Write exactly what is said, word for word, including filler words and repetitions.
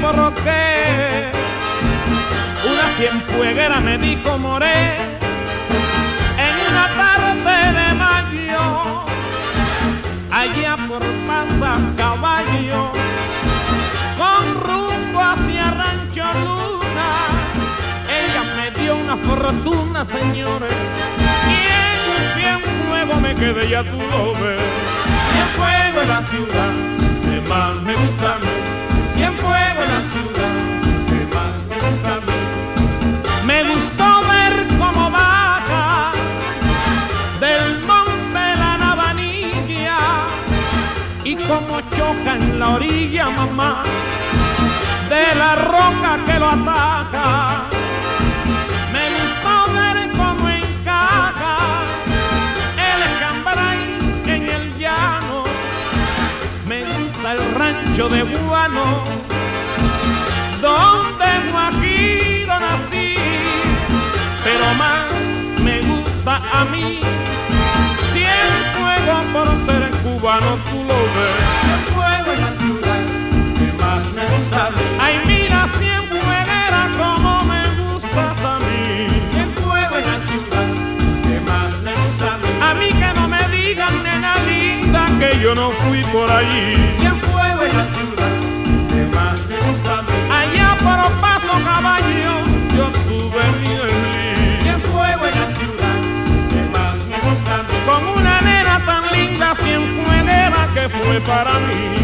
por qué una cienfueguera me dijo moré en una tarde de mayo, allá por Pasacaballo, con rumbo hacia Rancho Luna. Ella me dio una fortuna, señores, y en un Cienfuegos me quedé, ya tú lo ves. Cienfuegos es la ciudad que más me gusta a mí. Cienfuegos es la ciudad que más me gusta a mí. Me gustó ver cómo baja del monte la Navanilla y cómo choca en la orilla, mamá, de la roca que lo ataca. Me gustó ver cómo encaja el escambray en el llano. Me gusta el rancho de Guano, donde Guajiro nací, pero más me gusta a mí Cienfuegos por ser cubano, tú lo ves. Cienfuegos es la ciudad que más me gusta a mí. Ay, mira, cienfueguera, como me gustas a mí. Cienfuegos es la ciudad que más me gusta a mí. A mí que no me digan, nena linda, que yo no fui por allí. Cienfuegos es la ciudad que más me gusta a mí. Allá por Pasacaballo yo tuve mi desliz. Cienfuegos es la ciudad que más me gusta a mí. Con una nena tan linda, cienfueguera, que fue para mí.